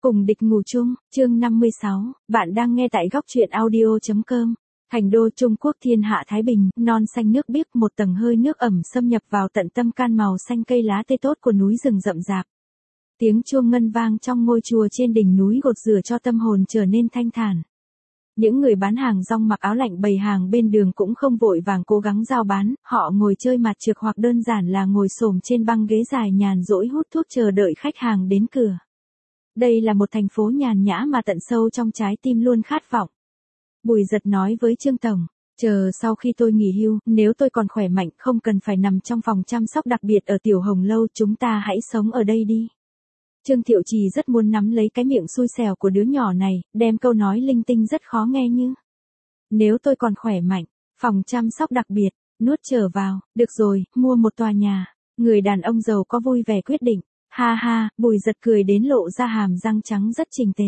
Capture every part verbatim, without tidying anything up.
Cùng địch ngủ chung, chương năm mươi sáu, bạn đang nghe tại góc truyện audio.com. Thành đô Trung Quốc thiên hạ Thái Bình, non xanh nước biếc, một tầng hơi nước ẩm xâm nhập vào tận tâm can màu xanh cây lá tươi tốt của núi rừng rậm rạp. Tiếng chuông ngân vang trong ngôi chùa trên đỉnh núi gột rửa cho tâm hồn trở nên thanh thản. Những người bán hàng rong mặc áo lạnh bày hàng bên đường cũng không vội vàng cố gắng giao bán, họ ngồi chơi mặt trược hoặc đơn giản là ngồi xổm trên băng ghế dài nhàn rỗi hút thuốc chờ đợi khách hàng đến cửa. Đây là một thành phố nhàn nhã mà tận sâu trong trái tim luôn khát vọng. Bùi Dật nói với Trương Tổng, chờ sau khi tôi nghỉ hưu, nếu tôi còn khỏe mạnh không cần phải nằm trong phòng chăm sóc đặc biệt ở Tiểu Hồng Lâu, chúng ta hãy sống ở đây đi. Trương Thiệu Trì rất muốn nắm lấy cái miệng xui xẻo của đứa nhỏ này, đem câu nói linh tinh rất khó nghe như: nếu tôi còn khỏe mạnh, phòng chăm sóc đặc biệt, nuốt trở vào, được rồi, mua một tòa nhà. Người đàn ông giàu có vui vẻ quyết định. Ha ha, Bùi Dật cười đến lộ ra hàm răng trắng rất chỉnh tề.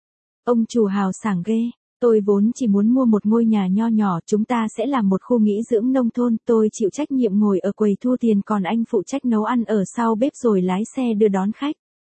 Ông chủ hào sảng ghê, tôi vốn chỉ muốn mua một ngôi nhà nho nhỏ, chúng ta sẽ làm một khu nghỉ dưỡng nông thôn, tôi chịu trách nhiệm ngồi ở quầy thu tiền, còn anh phụ trách nấu ăn ở sau bếp rồi lái xe đưa đón khách.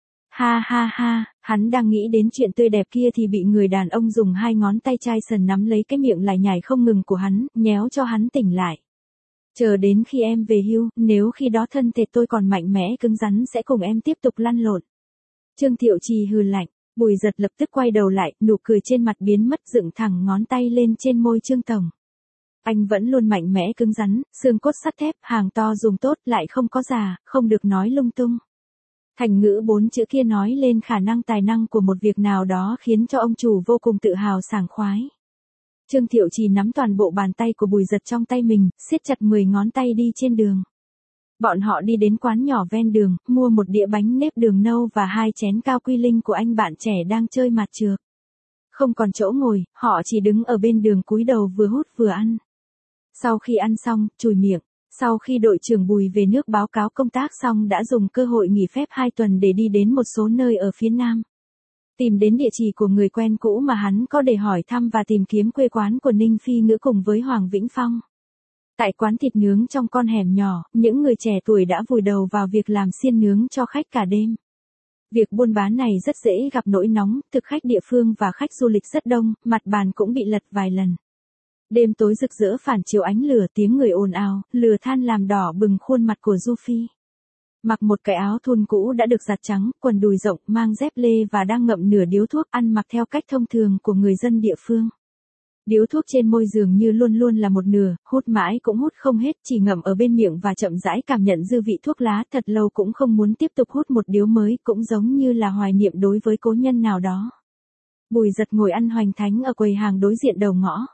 Ha ha ha, hắn đang nghĩ đến chuyện tươi đẹp kia thì bị người đàn ông dùng hai ngón tay chai sần nắm lấy cái miệng lải nhải không ngừng của hắn, nhéo cho hắn tỉnh lại. Chờ đến khi em về hưu, nếu khi đó thân thể tôi còn mạnh mẽ cứng rắn sẽ cùng em tiếp tục lăn lộn. Trương Thiệu Trì hừ lạnh, Bùi Dật lập tức quay đầu lại, nụ cười trên mặt biến mất, dựng thẳng ngón tay lên trên môi Trương Tổng. Anh vẫn luôn mạnh mẽ cứng rắn, xương cốt sắt thép, hàng to dùng tốt, lại không có già, không được nói lung tung. Thành ngữ bốn chữ kia nói lên khả năng tài năng của một việc nào đó khiến cho ông chủ vô cùng tự hào sảng khoái. Trương Thiệu Trì nắm toàn bộ bàn tay của Bùi Dật trong tay mình, siết chặt mười ngón tay đi trên đường. Bọn họ đi đến quán nhỏ ven đường, mua một đĩa bánh nếp đường nâu và hai chén cao quy linh của anh bạn trẻ đang chơi mặt trược. Không còn chỗ ngồi, họ chỉ đứng ở bên đường cúi đầu vừa hút vừa ăn. Sau khi ăn xong, chùi miệng. Sau khi đội trưởng Bùi về nước báo cáo công tác xong đã dùng cơ hội nghỉ phép hai tuần để đi đến một số nơi ở phía Nam. Tìm đến địa chỉ của người quen cũ mà hắn có để hỏi thăm và tìm kiếm quê quán của Ninh Phi Ngữ cùng với Hoàng Vĩnh Phong. Tại quán thịt nướng trong con hẻm nhỏ, những người trẻ tuổi đã vùi đầu vào việc làm xiên nướng cho khách cả đêm. Việc buôn bán này rất dễ gặp nỗi nóng, thực khách địa phương và khách du lịch rất đông, mặt bàn cũng bị lật vài lần. Đêm tối rực rỡ phản chiếu ánh lửa, tiếng người ồn ào, lửa than làm đỏ bừng khuôn mặt của Du Phi. Mặc một cái áo thun cũ đã được giặt trắng, quần đùi rộng, mang dép lê và đang ngậm nửa điếu thuốc, ăn mặc theo cách thông thường của người dân địa phương. Điếu thuốc trên môi dường như luôn luôn là một nửa, hút mãi cũng hút không hết, chỉ ngậm ở bên miệng và chậm rãi cảm nhận dư vị thuốc lá, thật lâu cũng không muốn tiếp tục hút một điếu mới, cũng giống như là hoài niệm đối với cố nhân nào đó. Bùi Dật ngồi ăn hoành thánh ở quầy hàng đối diện đầu ngõ.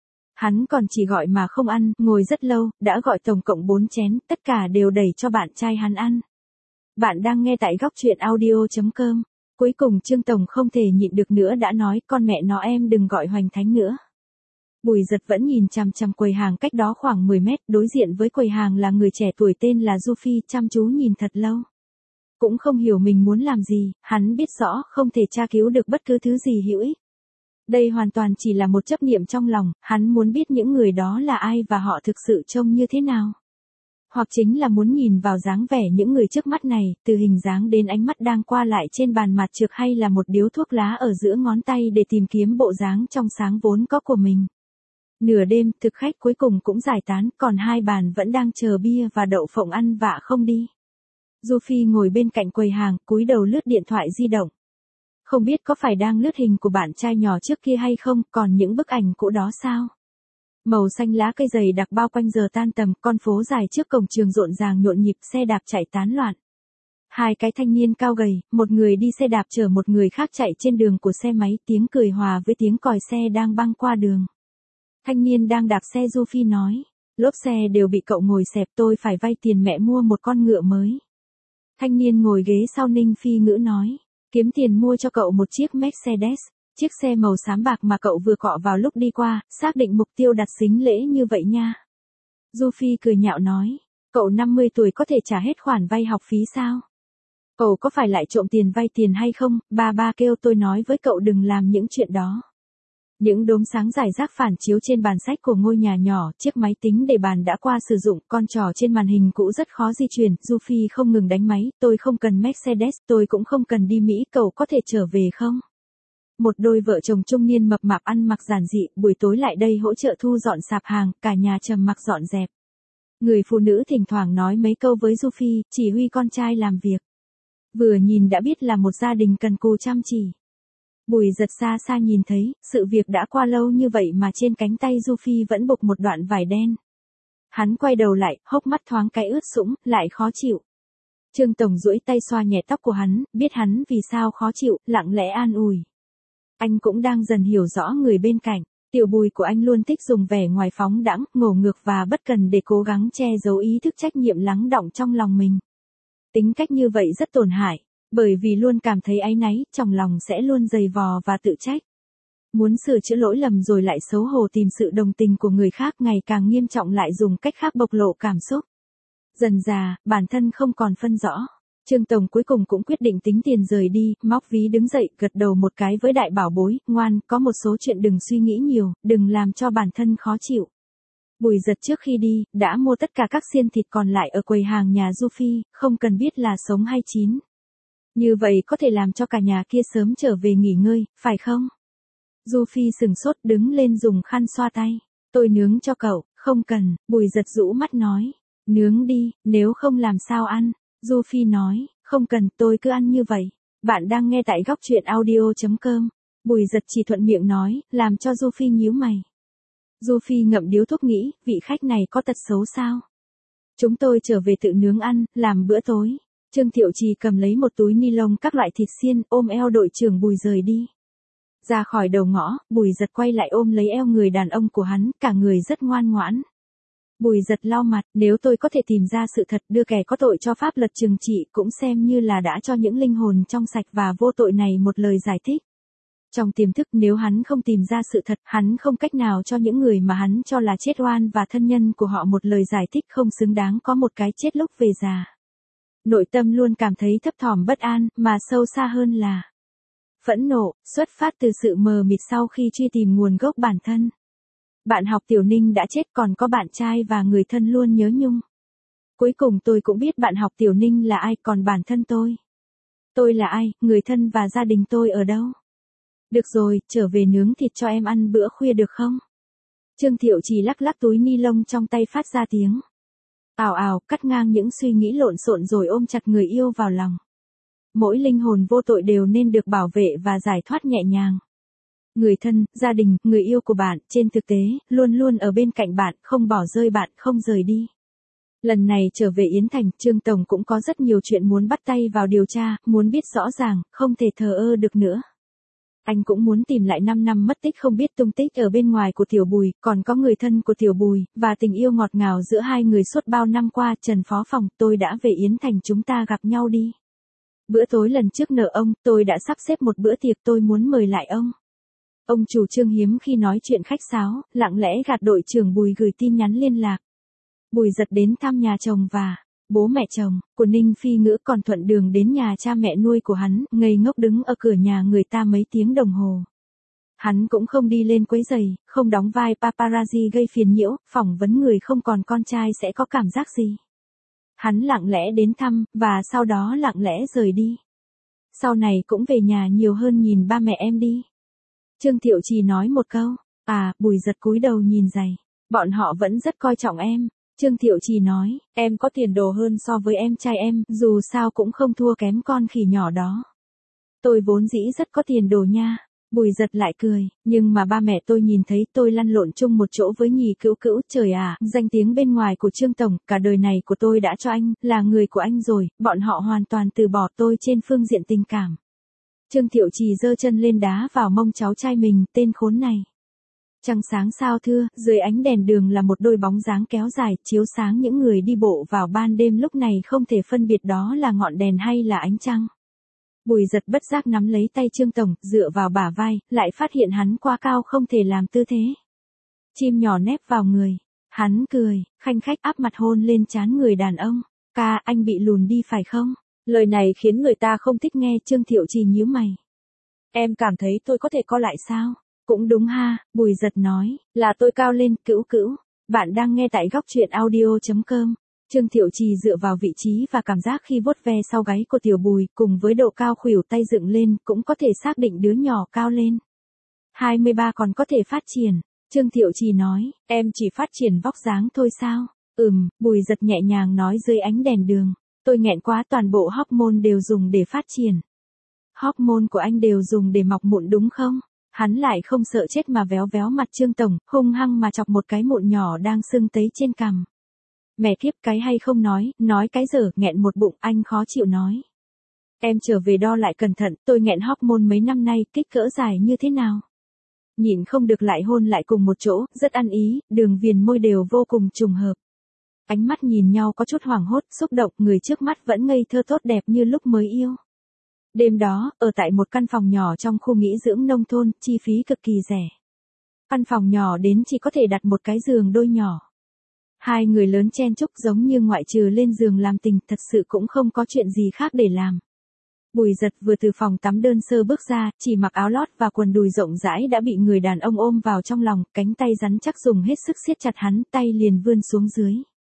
Hắn còn chỉ gọi mà không ăn, ngồi rất lâu, đã gọi tổng cộng bốn chén, tất cả đều đẩy cho bạn trai hắn ăn. Bạn đang nghe tại góc truyện audio.com. Cuối cùng Trương Tổng không thể nhịn được nữa đã nói, con mẹ nó em đừng gọi hoành thánh nữa. Bùi Dật vẫn nhìn chằm chằm quầy hàng cách đó khoảng mười mét, đối diện với quầy hàng là người trẻ tuổi tên là Du Phi, chăm chú nhìn thật lâu. Cũng không hiểu mình muốn làm gì, hắn biết rõ không thể tra cứu được bất cứ thứ gì hữu ích. Đây hoàn toàn chỉ là một chấp niệm trong lòng, hắn muốn biết những người đó là ai và họ thực sự trông như thế nào. Hoặc chính là muốn nhìn vào dáng vẻ những người trước mắt này, từ hình dáng đến ánh mắt đang qua lại trên bàn mặt trược hay là một điếu thuốc lá ở giữa ngón tay để tìm kiếm bộ dáng trong sáng vốn có của mình. Nửa đêm, thực khách cuối cùng cũng giải tán, còn hai bàn vẫn đang chờ bia và đậu phộng ăn vạ không đi. Du Phi ngồi bên cạnh quầy hàng, cúi đầu lướt điện thoại di động. Không biết có phải đang lướt hình của bạn trai nhỏ trước kia hay không, còn những bức ảnh cũ đó sao? Màu xanh lá cây dày đặc bao quanh giờ tan tầm, con phố dài trước cổng trường rộn ràng nhộn nhịp, xe đạp chạy tán loạn. Hai cái thanh niên cao gầy, một người đi xe đạp chở một người khác chạy trên đường của xe máy, tiếng cười hòa với tiếng còi xe đang băng qua đường. Thanh niên đang đạp xe Du Phi nói, lốp xe đều bị cậu ngồi xẹp, tôi phải vay tiền mẹ mua một con ngựa mới. Thanh niên ngồi ghế sau Ninh Phi Ngữ nói, kiếm tiền mua cho cậu một chiếc Mercedes, chiếc xe màu xám bạc mà cậu vừa cọ vào lúc đi qua, xác định mục tiêu đặt sính lễ như vậy nha. Du Phi cười nhạo nói, cậu năm mươi tuổi có thể trả hết khoản vay học phí sao? Cậu có phải lại trộm tiền vay tiền hay không? Ba ba kêu tôi nói với cậu đừng làm những chuyện đó. Những đốm sáng rải rác phản chiếu trên bàn sách của ngôi nhà nhỏ, chiếc máy tính để bàn đã qua sử dụng, con trò trên màn hình cũ rất khó di chuyển, Sophie không ngừng đánh máy, tôi không cần Mercedes, tôi cũng không cần đi Mỹ, cậu có thể trở về không? Một đôi vợ chồng trung niên mập mạp ăn mặc giản dị, buổi tối lại đây hỗ trợ thu dọn sạp hàng, cả nhà trầm mặc dọn dẹp. Người phụ nữ thỉnh thoảng nói mấy câu với Sophie, chỉ huy con trai làm việc. Vừa nhìn đã biết là một gia đình cần cù chăm chỉ. Bùi Giật xa xa nhìn thấy, sự việc đã qua lâu như vậy mà trên cánh tay Sophie vẫn buộc một đoạn vải đen. Hắn quay đầu lại, hốc mắt thoáng cái ướt sũng, lại khó chịu. Trương Tổng duỗi tay xoa nhẹ tóc của hắn, biết hắn vì sao khó chịu, lặng lẽ an ủi. Anh cũng đang dần hiểu rõ người bên cạnh. Tiểu Bùi của anh luôn thích dùng vẻ ngoài phóng đãng, ngổ ngược và bất cần để cố gắng che giấu ý thức trách nhiệm lắng đọng trong lòng mình. Tính cách như vậy rất tổn hại, bởi vì luôn cảm thấy áy náy, trong lòng sẽ luôn dày vò và tự trách. Muốn sửa chữa lỗi lầm rồi lại xấu hổ tìm sự đồng tình của người khác, ngày càng nghiêm trọng lại dùng cách khác bộc lộ cảm xúc. Dần dà, bản thân không còn phân rõ. Trương Tổng cuối cùng cũng quyết định tính tiền rời đi, móc ví đứng dậy, gật đầu một cái với đại bảo bối, ngoan, có một số chuyện đừng suy nghĩ nhiều, đừng làm cho bản thân khó chịu. Bùi Giật trước khi đi, đã mua tất cả các xiên thịt còn lại ở quầy hàng nhà Sophie, không cần biết là sống hay chín. Như vậy có thể làm cho cả nhà kia sớm trở về nghỉ ngơi, phải không? Sophie sừng sốt đứng lên dùng khăn xoa tay. Tôi nướng cho cậu, không cần, Bùi Giật rũ mắt nói. Nướng đi, nếu không làm sao ăn. Sophie nói, không cần, tôi cứ ăn như vậy. Bạn đang nghe tại góc truyện audio chấm com. Bùi Giật chỉ thuận miệng nói, làm cho Sophie nhíu mày. Sophie ngậm điếu thuốc nghĩ, vị khách này có tật xấu sao? Chúng tôi trở về tự nướng ăn, làm bữa tối. Trương Thiệu Trì cầm lấy một túi ni lông các loại thịt xiên, ôm eo đội trưởng Bùi rời đi. Ra khỏi đầu ngõ, Bùi Giật quay lại ôm lấy eo người đàn ông của hắn, cả người rất ngoan ngoãn. Bùi Giật lau mặt, nếu tôi có thể tìm ra sự thật đưa kẻ có tội cho pháp luật trừng trị cũng xem như là đã cho những linh hồn trong sạch và vô tội này một lời giải thích. Trong tiềm thức nếu hắn không tìm ra sự thật, hắn không cách nào cho những người mà hắn cho là chết oan và thân nhân của họ một lời giải thích không xứng đáng có một cái chết lúc về già. Nội tâm luôn cảm thấy thấp thỏm bất an, mà sâu xa hơn là phẫn nộ, xuất phát từ sự mờ mịt sau khi truy tìm nguồn gốc bản thân. Bạn học Tiểu Ninh đã chết, còn có bạn trai và người thân luôn nhớ nhung. Cuối cùng tôi cũng biết bạn học Tiểu Ninh là ai, còn bản thân tôi. Tôi là ai, người thân và gia đình tôi ở đâu? Được rồi, trở về nướng thịt cho em ăn bữa khuya được không? Trương Thiệu Trì lắc lắc túi ni lông trong tay phát ra tiếng. Ào ào, cắt ngang những suy nghĩ lộn xộn rồi ôm chặt người yêu vào lòng. Mỗi linh hồn vô tội đều nên được bảo vệ và giải thoát nhẹ nhàng. Người thân, gia đình, người yêu của bạn, trên thực tế, luôn luôn ở bên cạnh bạn, không bỏ rơi bạn, không rời đi. Lần này trở về Yến Thành, Trương Tổng cũng có rất nhiều chuyện muốn bắt tay vào điều tra, muốn biết rõ ràng, không thể thờ ơ được nữa. Anh cũng muốn tìm lại năm năm mất tích không biết tung tích ở bên ngoài của Tiểu Bùi, còn có người thân của Tiểu Bùi, và tình yêu ngọt ngào giữa hai người suốt bao năm qua. Trần Phó Phòng, tôi đã về Yến Thành, chúng ta gặp nhau đi. Bữa tối lần trước nợ ông, tôi đã sắp xếp một bữa tiệc, tôi muốn mời lại ông. Ông chủ Trương hiếm khi nói chuyện khách sáo, lặng lẽ gạt đội trưởng Bùi gửi tin nhắn liên lạc. Bùi Giật đến thăm nhà chồng và bố mẹ chồng của Ninh Phi Ngữ, còn thuận đường đến nhà cha mẹ nuôi của hắn, ngây ngốc đứng ở cửa nhà người ta mấy tiếng đồng hồ. Hắn cũng không đi lên quấy giày, không đóng vai paparazzi gây phiền nhiễu, phỏng vấn người không còn con trai sẽ có cảm giác gì. Hắn lặng lẽ đến thăm, và sau đó lặng lẽ rời đi. Sau này cũng về nhà nhiều hơn nhìn ba mẹ em đi. Trương Thiệu Trì nói một câu. À, Bùi Giật cúi đầu nhìn giày. Bọn họ vẫn rất coi trọng em. Trương Thiệu Trì nói, em có tiền đồ hơn so với em trai em, dù sao cũng không thua kém con khỉ nhỏ đó. Tôi vốn dĩ rất có tiền đồ nha. Bùi Giật lại cười, nhưng mà ba mẹ tôi nhìn thấy tôi lăn lộn chung một chỗ với Nhì Cữu Cữu, trời à, danh tiếng bên ngoài của Trương Tổng, cả đời này của tôi đã cho anh, là người của anh rồi, bọn họ hoàn toàn từ bỏ tôi trên phương diện tình cảm. Trương Thiệu Trì giơ chân lên đá vào mông cháu trai mình, tên khốn này. Trăng sáng sao thưa, dưới ánh đèn đường là một đôi bóng dáng kéo dài, chiếu sáng những người đi bộ vào ban đêm lúc này không thể phân biệt đó là ngọn đèn hay là ánh trăng. Bùi Giật bất giác nắm lấy tay Trương Tổng, dựa vào bả vai, lại phát hiện hắn quá cao không thể làm tư thế. Chim nhỏ nép vào người. Hắn cười, khanh khách áp mặt hôn lên trán người đàn ông. Ca, anh bị lùn đi phải không? Lời này khiến người ta không thích nghe. Trương Thiệu Trì nhíu mày. Em cảm thấy tôi có thể co lại sao? Cũng đúng ha, Bùi Giật nói, là tôi cao lên, cữu cữu. Bạn đang nghe tại góc truyện audio.com. Trương Thiệu Trì dựa vào vị trí và cảm giác khi vuốt ve sau gáy của Tiểu Bùi, cùng với độ cao khuỷu tay dựng lên, cũng có thể xác định đứa nhỏ cao lên. hai mươi ba còn có thể phát triển. Trương Thiệu Trì nói, em chỉ phát triển vóc dáng thôi sao? Ừm, Bùi Giật nhẹ nhàng nói dưới ánh đèn đường. Tôi nghẹn quá, toàn bộ hormone đều dùng để phát triển. Hormone của anh đều dùng để mọc mụn đúng không? Hắn lại không sợ chết mà véo véo mặt Trương Tổng, hung hăng mà chọc một cái mụn nhỏ đang sưng tấy trên cằm. Mẹ kiếp, cái hay không nói, nói cái dở, nghẹn một bụng, anh khó chịu nói. Em trở về đo lại cẩn thận, tôi nghẹn hormone mấy năm nay, kích cỡ dài như thế nào? Nhịn không được lại hôn lại cùng một chỗ, rất ăn ý, đường viền môi đều vô cùng trùng hợp. Ánh mắt nhìn nhau có chút hoảng hốt, xúc động, người trước mắt vẫn ngây thơ tốt đẹp như lúc mới yêu. Đêm đó, ở tại một căn phòng nhỏ trong khu nghỉ dưỡng nông thôn, chi phí cực kỳ rẻ. Căn phòng nhỏ đến chỉ có thể đặt một cái giường đôi nhỏ. Hai người lớn chen chúc giống như ngoại trừ lên giường làm tình, thật sự cũng không có chuyện gì khác để làm. Bùi Giật vừa từ phòng tắm đơn sơ bước ra, chỉ mặc áo lót và quần đùi rộng rãi đã bị người đàn ông ôm vào trong lòng, cánh tay rắn chắc dùng hết sức siết chặt hắn, tay liền vươn xuống dưới.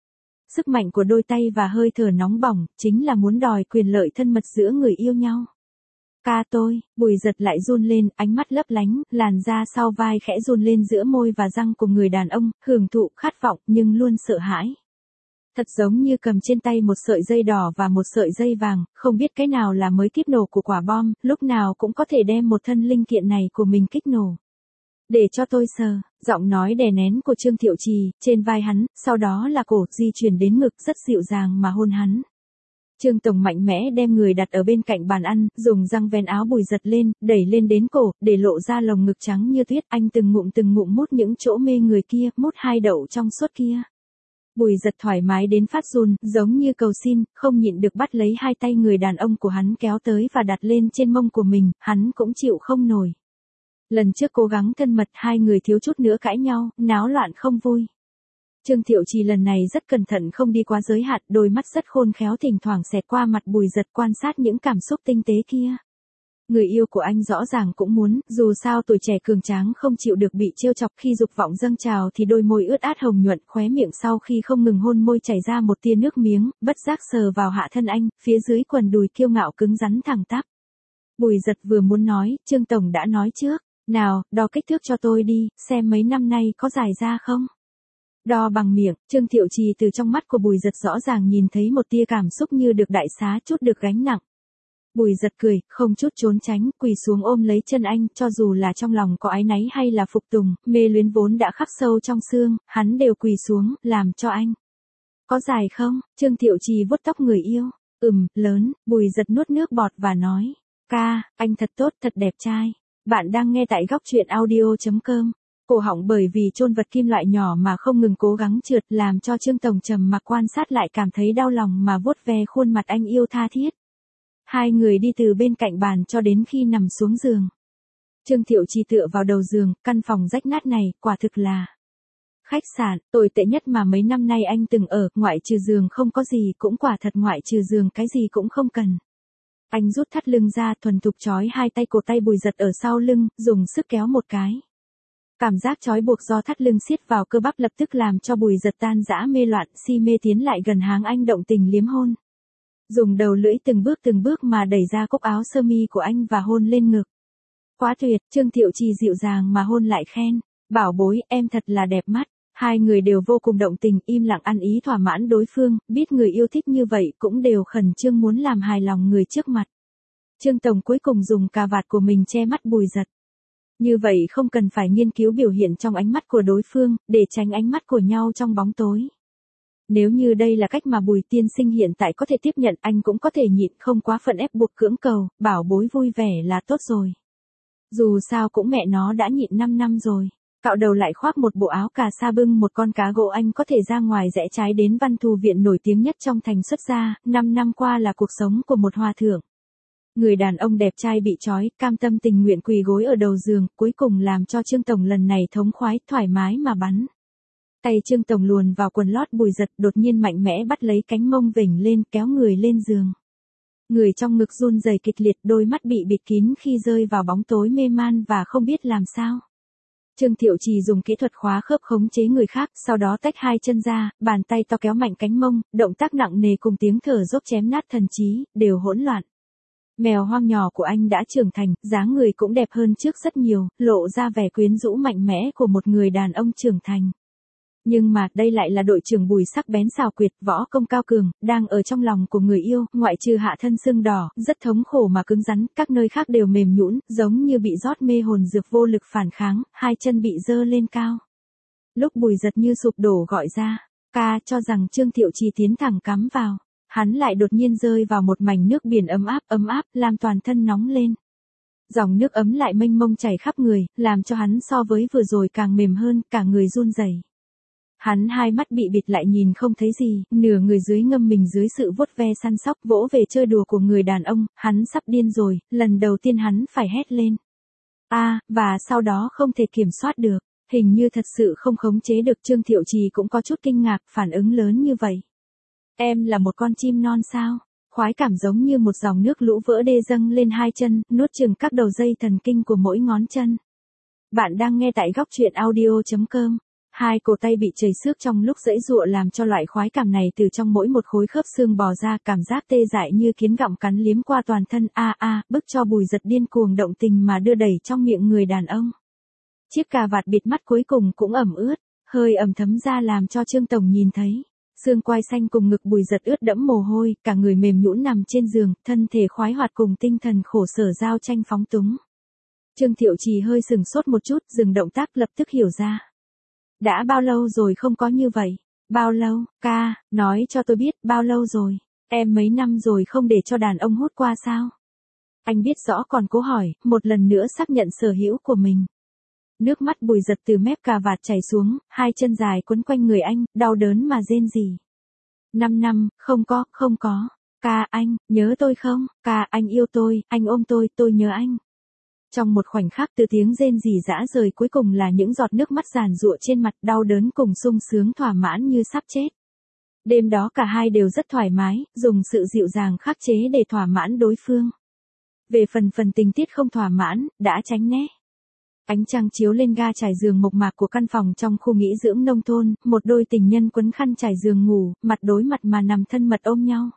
Sức mạnh của đôi tay và hơi thở nóng bỏng, chính là muốn đòi quyền lợi thân mật giữa người yêu nhau. Ca tôi, Bùi Giật lại run lên, ánh mắt lấp lánh, làn da sau vai khẽ run lên giữa môi và răng của người đàn ông, hưởng thụ, khát vọng, nhưng luôn sợ hãi. Thật giống như cầm trên tay một sợi dây đỏ và một sợi dây vàng, không biết cái nào là mới kiếp nổ của quả bom, lúc nào cũng có thể đem một thân linh kiện này của mình kích nổ. Để cho tôi sờ, giọng nói đè nén của Trương Thiệu Trì, trên vai hắn, sau đó là cổ, di chuyển đến ngực, rất dịu dàng mà hôn hắn. Trương Tổng mạnh mẽ đem người đặt ở bên cạnh bàn ăn, dùng răng vén áo Bùi Giật lên, đẩy lên đến cổ, để lộ ra lồng ngực trắng như tuyết, anh từng ngụm từng ngụm mút những chỗ mê người kia, mút hai đậu trong suốt kia. Bùi Giật thoải mái đến phát run, giống như cầu xin, không nhịn được bắt lấy hai tay người đàn ông của hắn kéo tới và đặt lên trên mông của mình, hắn cũng chịu không nổi. Lần trước cố gắng thân mật, hai người thiếu chút nữa cãi nhau, náo loạn không vui. Trương Thiệu Trì lần này rất cẩn thận không đi quá giới hạn, đôi mắt rất khôn khéo thỉnh thoảng xẹt qua mặt Bùi Giật quan sát những cảm xúc tinh tế kia. Người yêu của anh rõ ràng cũng muốn, dù sao tuổi trẻ cường tráng không chịu được bị trêu chọc, khi dục vọng dâng trào thì đôi môi ướt át hồng nhuận, khóe miệng sau khi không ngừng hôn môi chảy ra một tia nước miếng, bất giác sờ vào hạ thân anh, phía dưới quần đùi kiêu ngạo cứng rắn thẳng tắp. Bùi Giật vừa muốn nói, Trương Tổng đã nói trước, nào, đo kích thước cho tôi đi, xem mấy năm nay có dài ra không. Đo bằng miệng, Trương Thiệu Trì từ trong mắt của Bùi Giật rõ ràng nhìn thấy một tia cảm xúc như được đại xá, chút được gánh nặng. Bùi Giật cười, không chút trốn tránh, quỳ xuống ôm lấy chân anh, cho dù là trong lòng có áy náy hay là phục tùng, mê luyến vốn đã khắc sâu trong xương, hắn đều quỳ xuống, làm cho anh. Có dài không? Trương Thiệu Trì vuốt tóc người yêu. Ừm, lớn, Bùi Giật nuốt nước bọt và nói. Ca, anh thật tốt, thật đẹp trai. Bạn đang nghe tại góc truyện audio.com. Cổ họng bởi vì chôn vật kim loại nhỏ mà không ngừng cố gắng trượt, làm cho Trương Tổng trầm mặc quan sát lại cảm thấy đau lòng mà vuốt ve khuôn mặt anh yêu tha thiết. Hai người đi từ bên cạnh bàn cho đến khi nằm xuống giường. Trương Thiệu Trì tựa vào đầu giường, căn phòng rách nát này, quả thực là khách sạn tồi tệ nhất mà mấy năm nay anh từng ở, ngoại trừ giường không có gì, cũng quả thật ngoại trừ giường cái gì cũng không cần. Anh rút thắt lưng ra, thuần thục trói hai tay cổ tay Bùi Giật ở sau lưng, dùng sức kéo một cái. Cảm giác trói buộc do thắt lưng siết vào cơ bắp lập tức làm cho Bùi Giật tan rã mê loạn, si mê tiến lại gần háng anh động tình liếm hôn. Dùng đầu lưỡi từng bước từng bước mà đẩy ra cúc áo sơ mi của anh và hôn lên ngực. Quá tuyệt, Trương Thiệu Trì dịu dàng mà hôn lại khen. Bảo bối, em thật là đẹp mắt. Hai người đều vô cùng động tình, im lặng ăn ý thỏa mãn đối phương, biết người yêu thích như vậy cũng đều khẩn trương muốn làm hài lòng người trước mặt. Trương Tổng cuối cùng dùng cà vạt của mình che mắt Bùi Giật. Như vậy không cần phải nghiên cứu biểu hiện trong ánh mắt của đối phương, để tránh ánh mắt của nhau trong bóng tối. Nếu như đây là cách mà Bùi tiên sinh hiện tại có thể tiếp nhận, anh cũng có thể nhịn, không quá phận ép buộc cưỡng cầu, bảo bối vui vẻ là tốt rồi. Dù sao cũng mẹ nó đã nhịn năm năm rồi. Cạo đầu lại khoác một bộ áo cà sa bưng một con cá gỗ, anh có thể ra ngoài rẽ trái đến Văn Thù Viện nổi tiếng nhất trong thành xuất gia, năm năm qua là cuộc sống của một hòa thượng. Người đàn ông đẹp trai bị trói, cam tâm tình nguyện quỳ gối ở đầu giường, cuối cùng làm cho Trương Tổng lần này thống khoái, thoải mái mà bắn. Tay Trương Tổng luồn vào quần lót Bùi Giật, đột nhiên mạnh mẽ bắt lấy cánh mông vểnh lên, kéo người lên giường. Người trong ngực run rẩy kịch liệt, đôi mắt bị bịt kín khi rơi vào bóng tối mê man và không biết làm sao. Trương Thiệu Trì dùng kỹ thuật khóa khớp khống chế người khác, sau đó tách hai chân ra, bàn tay to kéo mạnh cánh mông, động tác nặng nề cùng tiếng thở dốc chém nát thần trí, đều hỗn loạn. Mèo hoang nhỏ của anh đã trưởng thành, dáng người cũng đẹp hơn trước rất nhiều, lộ ra vẻ quyến rũ mạnh mẽ của một người đàn ông trưởng thành. Nhưng mà, đây lại là đội trưởng Bùi sắc bén xảo quyệt, võ công cao cường, đang ở trong lòng của người yêu, ngoại trừ hạ thân xương đỏ, rất thống khổ mà cứng rắn, các nơi khác đều mềm nhũn, giống như bị rót mê hồn dược vô lực phản kháng, hai chân bị dơ lên cao. Lúc Bùi giật như sụp đổ gọi ra, ca cho rằng Trương Thiệu Trì tiến thẳng cắm vào, hắn lại đột nhiên rơi vào một mảnh nước biển ấm áp, ấm áp, làm toàn thân nóng lên. Dòng nước ấm lại mênh mông chảy khắp người, làm cho hắn so với vừa rồi càng mềm hơn, cả người run rẩy. Hắn hai mắt bị bịt lại nhìn không thấy gì, nửa người dưới ngâm mình dưới sự vuốt ve săn sóc vỗ về chơi đùa của người đàn ông, hắn sắp điên rồi, lần đầu tiên hắn phải hét lên. A, à, và sau đó không thể kiểm soát được, hình như thật sự không khống chế được. Trương Thiệu Trì cũng có chút kinh ngạc, phản ứng lớn như vậy. Em là một con chim non sao? Khoái cảm giống như một dòng nước lũ vỡ đê dâng lên hai chân, nuốt chửng các đầu dây thần kinh của mỗi ngón chân. Bạn đang nghe tại góc truyện audio chấm com. Hai cổ tay bị chảy xước trong lúc giãy giụa làm cho loại khoái cảm này từ trong mỗi một khối khớp xương bò ra, cảm giác tê dại như kiến gặm cắn liếm qua toàn thân. A a, à, bức cho Bùi giật điên cuồng động tình mà đưa đẩy trong miệng người đàn ông. Chiếc cà vạt bịt mắt cuối cùng cũng ẩm ướt, hơi ẩm thấm ra làm cho Trương Tổng nhìn thấy. Xương quai xanh cùng ngực Bùi giật ướt đẫm mồ hôi, cả người mềm nhũn nằm trên giường, thân thể khoái hoạt cùng tinh thần khổ sở giao tranh phóng túng. Trương Thiệu Trì hơi sừng sốt một chút, dừng động tác, lập tức hiểu ra. Đã bao lâu rồi không có như vậy? Bao lâu, ca, nói cho tôi biết, bao lâu rồi? Em mấy năm rồi không để cho đàn ông hút qua sao? Anh biết rõ còn cố hỏi, một lần nữa xác nhận sở hữu của mình. Nước mắt Bùi giật từ mép cà vạt chảy xuống, hai chân dài quấn quanh người anh, đau đớn mà rên rỉ. Năm năm, không có, không có. Ca, anh, nhớ tôi không? Ca, anh yêu tôi, anh ôm tôi, tôi nhớ anh. Trong một khoảnh khắc từ tiếng rên rỉ rã rời cuối cùng là những giọt nước mắt giàn giụa trên mặt, đau đớn cùng sung sướng thỏa mãn như sắp chết. Đêm đó cả hai đều rất thoải mái, dùng sự dịu dàng khắc chế để thỏa mãn đối phương. Về phần phần tình tiết không thỏa mãn, đã tránh né. Ánh trăng chiếu lên ga trải giường mộc mạc của căn phòng trong khu nghỉ dưỡng nông thôn, một đôi tình nhân quấn khăn trải giường ngủ, mặt đối mặt mà nằm thân mật ôm nhau.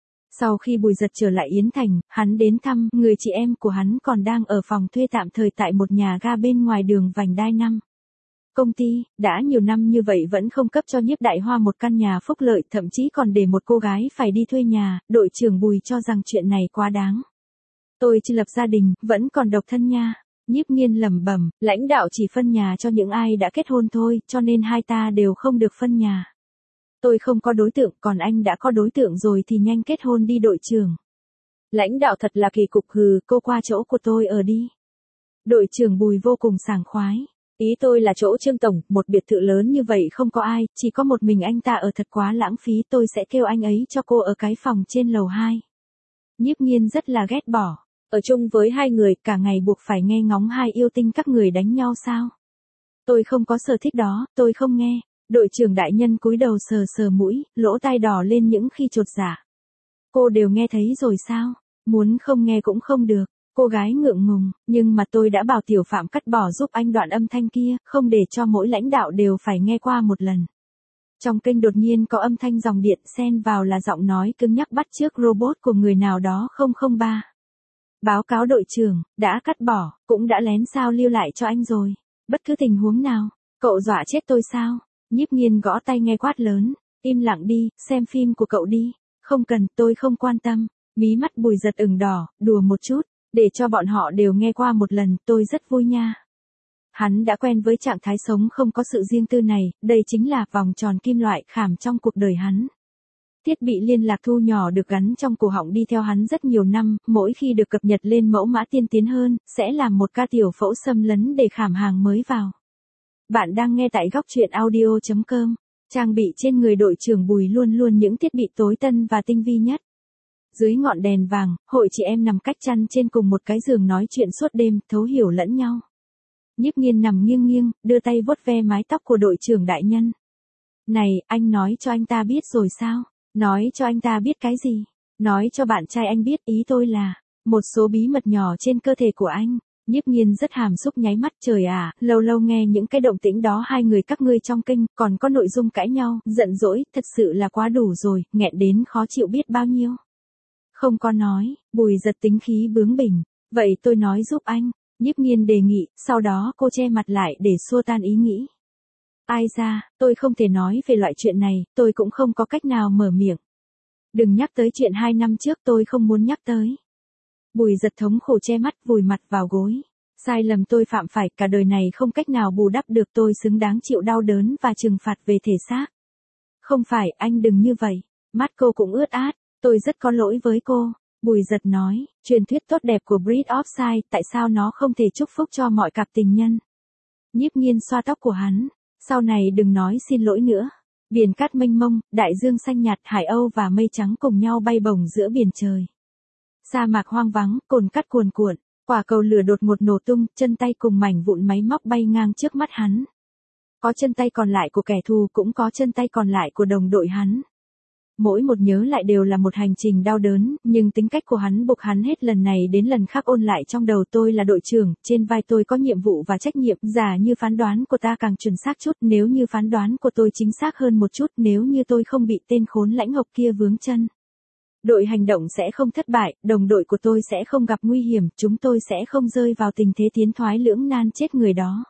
Sau khi Bùi giật trở lại Yến Thành, hắn đến thăm, người chị em của hắn còn đang ở phòng thuê tạm thời tại một nhà ga bên ngoài đường vành đai năm. Công ty, đã nhiều năm như vậy vẫn không cấp cho Nhiếp Đại Hoa một căn nhà phúc lợi, thậm chí còn để một cô gái phải đi thuê nhà, đội trưởng Bùi cho rằng chuyện này quá đáng. Tôi chưa lập gia đình, vẫn còn độc thân nha. Nhiếp Nghiên lẩm bẩm, lãnh đạo chỉ phân nhà cho những ai đã kết hôn thôi, cho nên hai ta đều không được phân nhà. Tôi không có đối tượng, còn anh đã có đối tượng rồi thì nhanh kết hôn đi đội trưởng. Lãnh đạo thật là kỳ cục, hừ, cô qua chỗ của tôi ở đi. Đội trưởng Bùi vô cùng sảng khoái. Ý tôi là chỗ Trương Tổng, một biệt thự lớn như vậy không có ai, chỉ có một mình anh ta ở thật quá lãng phí, tôi sẽ kêu anh ấy cho cô ở cái phòng trên lầu hai. Nhiếp Nghiên rất là ghét bỏ. Ở chung với hai người, cả ngày buộc phải nghe ngóng hai yêu tinh các người đánh nhau sao? Tôi không có sở thích đó, tôi không nghe. Đội trưởng đại nhân cúi đầu sờ sờ mũi, lỗ tai đỏ lên những khi chột dạ. Cô đều nghe thấy rồi sao? Muốn không nghe cũng không được. Cô gái ngượng ngùng, nhưng mà tôi đã bảo Tiểu Phạm cắt bỏ giúp anh đoạn âm thanh kia, không để cho mỗi lãnh đạo đều phải nghe qua một lần. Trong kênh đột nhiên có âm thanh dòng điện xen vào là giọng nói cứng nhắc bắt chước robot của người nào đó. Không không ba. Báo cáo đội trưởng, đã cắt bỏ, cũng đã lén sao lưu lại cho anh rồi. Bất cứ tình huống nào, cậu dọa chết tôi sao? Nhiếp Nghiên gõ tay nghe quát lớn, im lặng đi, xem phim của cậu đi. Không cần, tôi không quan tâm. Mí mắt Bùi giật ửng đỏ, đùa một chút, để cho bọn họ đều nghe qua một lần, tôi rất vui nha. Hắn đã quen với trạng thái sống không có sự riêng tư này, đây chính là vòng tròn kim loại khảm trong cuộc đời hắn. Thiết bị liên lạc thu nhỏ được gắn trong cổ họng đi theo hắn rất nhiều năm, mỗi khi được cập nhật lên mẫu mã tiên tiến hơn, sẽ làm một ca tiểu phẫu xâm lấn để khảm hàng mới vào. Bạn đang nghe tại góc truyện audio chấm com. Trang bị trên người đội trưởng Bùi luôn luôn những thiết bị tối tân và tinh vi nhất. Dưới ngọn đèn vàng, hội chị em nằm cách chăn trên cùng một cái giường nói chuyện suốt đêm, thấu hiểu lẫn nhau. Nhiếp Nghiên nằm nghiêng nghiêng, đưa tay vuốt ve mái tóc của đội trưởng đại nhân. Này, anh nói cho anh ta biết rồi sao? Nói cho anh ta biết cái gì? Nói cho bạn trai anh biết, ý tôi là, một số bí mật nhỏ trên cơ thể của anh. Nhiếp Nghiên rất hàm xúc nháy mắt, trời à, lâu lâu nghe những cái động tĩnh đó hai người các ngươi trong kinh, còn có nội dung cãi nhau, giận dỗi, thật sự là quá đủ rồi, nghẹn đến khó chịu biết bao nhiêu. Không có nói, Bùi Giật tính khí bướng bỉnh, vậy tôi nói giúp anh, Nhiếp Nghiên đề nghị, sau đó cô che mặt lại để xua tan ý nghĩ. Ai ra, tôi không thể nói về loại chuyện này, tôi cũng không có cách nào mở miệng. Đừng nhắc tới chuyện hai năm trước, tôi không muốn nhắc tới. Bùi Giật thống khổ che mắt, vùi mặt vào gối. Sai lầm tôi phạm phải cả đời này không cách nào bù đắp được, tôi xứng đáng chịu đau đớn và trừng phạt về thể xác. Không phải, anh đừng như vậy. Mắt cô cũng ướt át, tôi rất có lỗi với cô. Bùi Giật nói, truyền thuyết tốt đẹp của Breed of Sight, tại sao nó không thể chúc phúc cho mọi cặp tình nhân? Nhiếp Nghiên xoa tóc của hắn, sau này đừng nói xin lỗi nữa. Biển cát mênh mông, đại dương xanh nhạt, hải âu và mây trắng cùng nhau bay bổng giữa biển trời. Sa mạc hoang vắng, cồn cát cuồn cuộn, quả cầu lửa đột ngột nổ tung, chân tay cùng mảnh vụn máy móc bay ngang trước mắt hắn. Có chân tay còn lại của kẻ thù, cũng có chân tay còn lại của đồng đội hắn. Mỗi một nhớ lại đều là một hành trình đau đớn, nhưng tính cách của hắn buộc hắn hết lần này đến lần khác ôn lại trong đầu, tôi là đội trưởng, trên vai tôi có nhiệm vụ và trách nhiệm, giả như phán đoán của ta càng chuẩn xác chút, nếu như phán đoán của tôi chính xác hơn một chút, nếu như tôi không bị tên khốn lãnh ngọc kia vướng chân. Đội hành động sẽ không thất bại, đồng đội của tôi sẽ không gặp nguy hiểm, chúng tôi sẽ không rơi vào tình thế tiến thoái lưỡng nan chết người đó.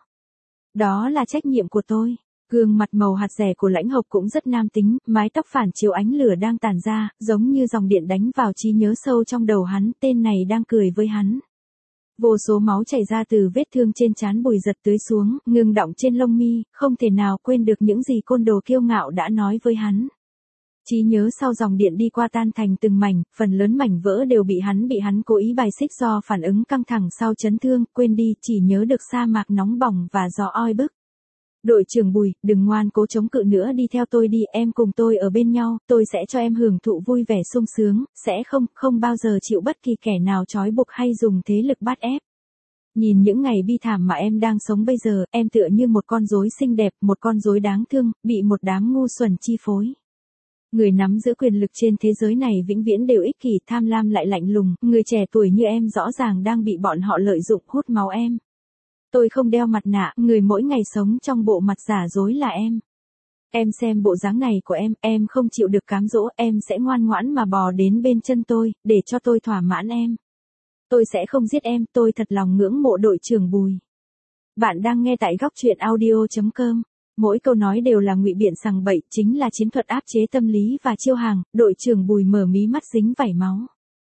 Đó là trách nhiệm của tôi. Gương mặt màu hạt rẻ của Lãnh Hộc cũng rất nam tính, mái tóc phản chiếu ánh lửa đang tàn ra, giống như dòng điện đánh vào trí nhớ sâu trong đầu hắn, tên này đang cười với hắn. Vô số máu chảy ra từ vết thương trên trán Bùi Giật tưới xuống, ngừng đọng trên lông mi, không thể nào quên được những gì côn đồ kiêu ngạo đã nói với hắn. Trí nhớ sau dòng điện đi qua tan thành từng mảnh, phần lớn mảnh vỡ đều bị hắn bị hắn cố ý bài xích do phản ứng căng thẳng sau chấn thương, quên đi, chỉ nhớ được sa mạc nóng bỏng và gió oi bức. Đội trưởng Bùi, đừng ngoan cố chống cự nữa, đi theo tôi đi, em cùng tôi ở bên nhau, tôi sẽ cho em hưởng thụ vui vẻ sung sướng, sẽ không, không bao giờ chịu bất kỳ kẻ nào trói buộc hay dùng thế lực bắt ép. Nhìn những ngày bi thảm mà em đang sống bây giờ, em tựa như một con rối xinh đẹp, một con rối đáng thương, bị một đám ngu xuẩn chi phối. Người nắm giữ quyền lực trên thế giới này vĩnh viễn đều ích kỷ, tham lam lại lạnh lùng, người trẻ tuổi như em rõ ràng đang bị bọn họ lợi dụng, hút máu em. Tôi không đeo mặt nạ, người mỗi ngày sống trong bộ mặt giả dối là em. Em xem bộ dáng này của em, em không chịu được cám dỗ, em sẽ ngoan ngoãn mà bò đến bên chân tôi, để cho tôi thỏa mãn em. Tôi sẽ không giết em, tôi thật lòng ngưỡng mộ đội trưởng Bùi. Bạn đang nghe tại góc truyện audio chấm com. Mỗi câu nói đều là ngụy biện sằng bậy, chính là chiến thuật áp chế tâm lý và chiêu hàng. Đội trưởng Bùi mở mí mắt dính vảy máu.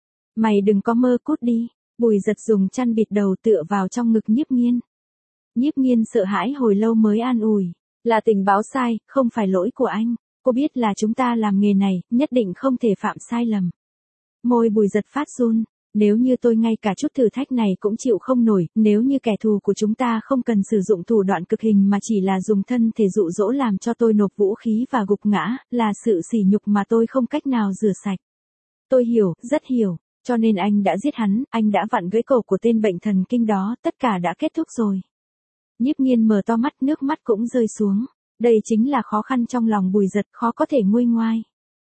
Mày đừng có mơ, cút đi. Bùi Giật dùng chăn bịt đầu tựa vào trong ngực Nhiếp Nghiên. Nhiếp Nghiên sợ hãi hồi lâu mới an ủi. Là tình báo sai, không phải lỗi của anh. Cô biết là chúng ta làm nghề này, nhất định không thể phạm sai lầm. Môi Bùi Giật phát run. Nếu như tôi ngay cả chút thử thách này cũng chịu không nổi, nếu như kẻ thù của chúng ta không cần sử dụng thủ đoạn cực hình mà chỉ là dùng thân thể dụ dỗ làm cho tôi nộp vũ khí và gục ngã, là sự sỉ nhục mà tôi không cách nào rửa sạch. Tôi hiểu, rất hiểu, cho nên anh đã giết hắn, anh đã vặn gãy cổ của tên bệnh thần kinh đó, tất cả đã kết thúc rồi. Nhiếp Nghiên mở to mắt, nước mắt cũng rơi xuống. Đây chính là khó khăn trong lòng Bùi Giật, khó có thể nguôi ngoai.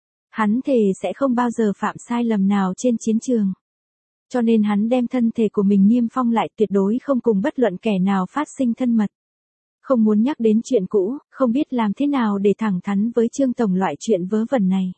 Hắn thề sẽ không bao giờ phạm sai lầm nào trên chiến trường. Cho nên hắn đem thân thể của mình niêm phong lại, tuyệt đối không cùng bất luận kẻ nào phát sinh thân mật. Không muốn nhắc đến chuyện cũ, không biết làm thế nào để thẳng thắn với Trương Tổng loại chuyện vớ vẩn này.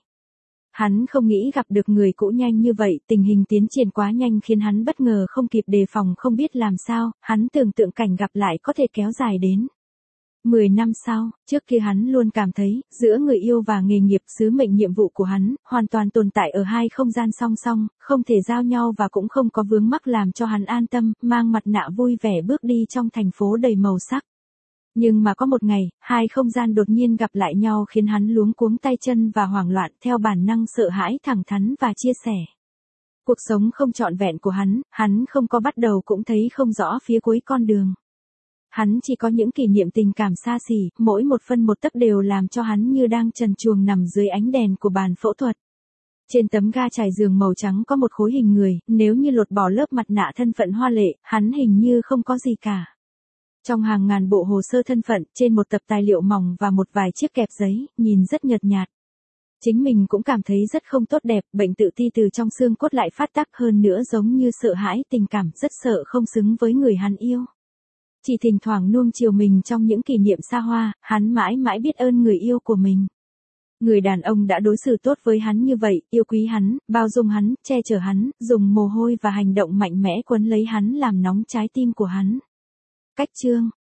Hắn không nghĩ gặp được người cũ nhanh như vậy, tình hình tiến triển quá nhanh khiến hắn bất ngờ không kịp đề phòng, không biết làm sao, hắn tưởng tượng cảnh gặp lại có thể kéo dài đến mười năm sau. Trước kia hắn luôn cảm thấy, giữa người yêu và nghề nghiệp, sứ mệnh nhiệm vụ của hắn, hoàn toàn tồn tại ở hai không gian song song, không thể giao nhau và cũng không có vướng mắc làm cho hắn an tâm, mang mặt nạ vui vẻ bước đi trong thành phố đầy màu sắc. Nhưng mà có một ngày, hai không gian đột nhiên gặp lại nhau khiến hắn luống cuống tay chân và hoảng loạn, theo bản năng sợ hãi, thẳng thắn và chia sẻ. Cuộc sống không trọn vẹn của hắn, hắn không có bắt đầu cũng thấy không rõ phía cuối con đường. Hắn chỉ có những kỷ niệm tình cảm xa xỉ, mỗi một phân một tấc đều làm cho hắn như đang trần truồng nằm dưới ánh đèn của bàn phẫu thuật. Trên tấm ga trải giường màu trắng có một khối hình người, nếu như lột bỏ lớp mặt nạ thân phận hoa lệ, hắn hình như không có gì cả. Trong hàng ngàn bộ hồ sơ thân phận, trên một tập tài liệu mỏng và một vài chiếc kẹp giấy, nhìn rất nhợt nhạt. Chính mình cũng cảm thấy rất không tốt đẹp, bệnh tự ti từ trong xương cốt lại phát tác hơn nữa giống như sợ hãi, tình cảm rất sợ không xứng với người hắn yêu. Chỉ thỉnh thoảng nuông chiều mình trong những kỷ niệm xa hoa, hắn mãi mãi biết ơn người yêu của mình. Người đàn ông đã đối xử tốt với hắn như vậy, yêu quý hắn, bao dung hắn, che chở hắn, dùng mồ hôi và hành động mạnh mẽ quấn lấy hắn làm nóng trái tim của hắn. Cách chương